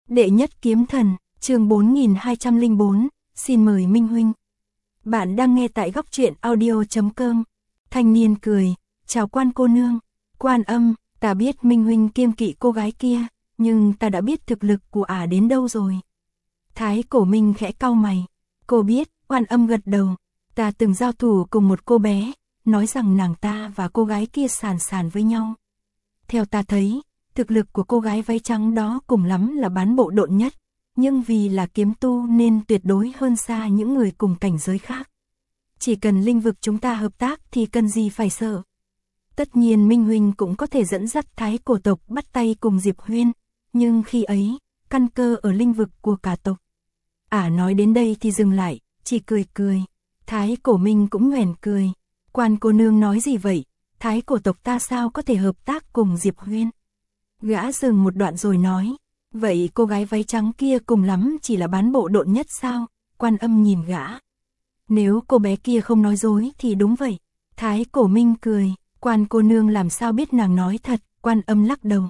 Đệ nhất kiếm thần, chương 4204, xin mời Minh Huynh. Bạn đang nghe tại góc truyện audio.com. Thanh niên cười, chào Quan cô nương. Quan Âm, ta biết Minh Huynh kiêng kỵ cô gái kia, nhưng ta đã biết thực lực của ả đến đâu rồi. Thái Cổ Minh khẽ cau mày. Cô biết, Quan Âm gật đầu. Ta từng giao thủ cùng một cô bé, nói rằng nàng ta và cô gái kia sàn sàn với nhau. Theo ta thấy, thực lực của cô gái váy trắng đó cùng lắm là bán bộ độn nhất, nhưng vì là kiếm tu nên tuyệt đối hơn xa những người cùng cảnh giới khác. Chỉ cần linh vực chúng ta hợp tác thì cần gì phải sợ. Tất nhiên Minh Huynh cũng có thể dẫn dắt Thái Cổ tộc bắt tay cùng Diệp Huyên, nhưng khi ấy, căn cơ ở linh vực của cả tộc. Nói đến đây thì dừng lại, chỉ cười cười. Thái Cổ Minh cũng nhoẻn cười. Quan cô nương nói gì vậy? Thái Cổ tộc ta sao có thể hợp tác cùng Diệp Huyên? Gã dừng một đoạn rồi nói, vậy cô gái váy trắng kia cùng lắm chỉ là bán bộ độn nhất sao? Quan Âm nhìn gã. Nếu cô bé kia không nói dối thì đúng vậy. Thái Cổ Minh cười, Quan cô nương làm sao biết nàng nói thật? Quan Âm lắc đầu.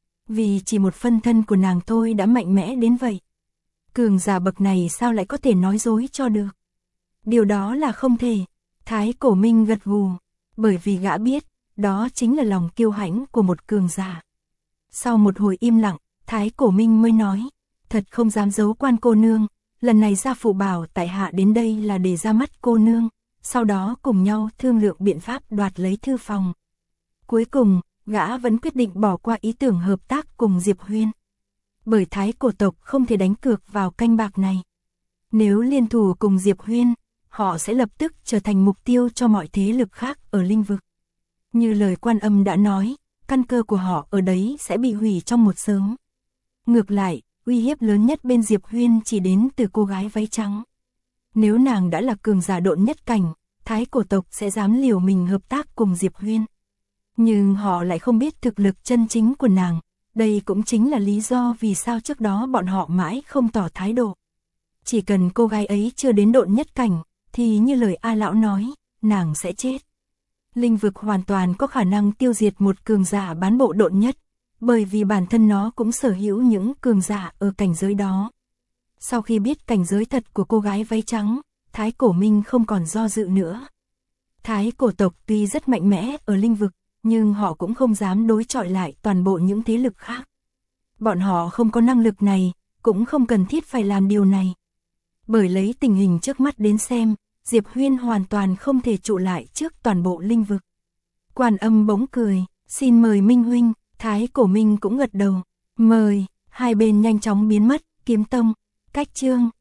Vì chỉ một phân thân của nàng thôi đã mạnh mẽ đến vậy. Cường giả bậc này sao lại có thể nói dối cho được? Điều đó là không thể. Thái Cổ Minh gật gù, bởi vì gã biết, đó chính là lòng kiêu hãnh của một cường giả. Sau một hồi im lặng, Thái Cổ Minh mới nói, thật không dám giấu Quan cô nương, lần này gia phụ bảo tại hạ đến đây là để ra mắt cô nương, sau đó cùng nhau thương lượng biện pháp đoạt lấy thư phòng. Cuối cùng, gã vẫn quyết định bỏ qua ý tưởng hợp tác cùng Diệp Huyên. Bởi Thái Cổ tộc không thể đánh cược vào canh bạc này. Nếu liên thủ cùng Diệp Huyên, họ sẽ lập tức trở thành mục tiêu cho mọi thế lực khác ở linh vực. Như lời Quan Âm đã nói, căn cơ của họ ở đấy sẽ bị hủy trong một sớm. Ngược lại, uy hiếp lớn nhất bên Diệp Huyên chỉ đến từ cô gái váy trắng. Nếu nàng đã là cường giả độn nhất cảnh, Thái Cổ tộc sẽ dám liều mình hợp tác cùng Diệp Huyên. Nhưng họ lại không biết thực lực chân chính của nàng. Đây cũng chính là lý do vì sao trước đó bọn họ mãi không tỏ thái độ. Chỉ cần cô gái ấy chưa đến độn nhất cảnh, thì như lời A Lão nói, nàng sẽ chết. Linh vực hoàn toàn có khả năng tiêu diệt một cường giả bán bộ độn nhất, bởi vì bản thân nó cũng sở hữu những cường giả ở cảnh giới đó. Sau khi biết cảnh giới thật của cô gái váy trắng, Thái Cổ Minh không còn do dự nữa. Thái Cổ tộc tuy rất mạnh mẽ ở linh vực, nhưng họ cũng không dám đối chọi lại toàn bộ những thế lực khác. Bọn họ không có năng lực này, cũng không cần thiết phải làm điều này. Bởi lấy tình hình trước mắt đến xem, Diệp Huyên hoàn toàn không thể trụ lại trước toàn bộ linh vực. Quan Âm bỗng cười, xin mời Minh Huynh. Thái Cổ Minh cũng gật đầu, mời. Hai bên nhanh chóng biến mất. Kiếm tông, cách chương.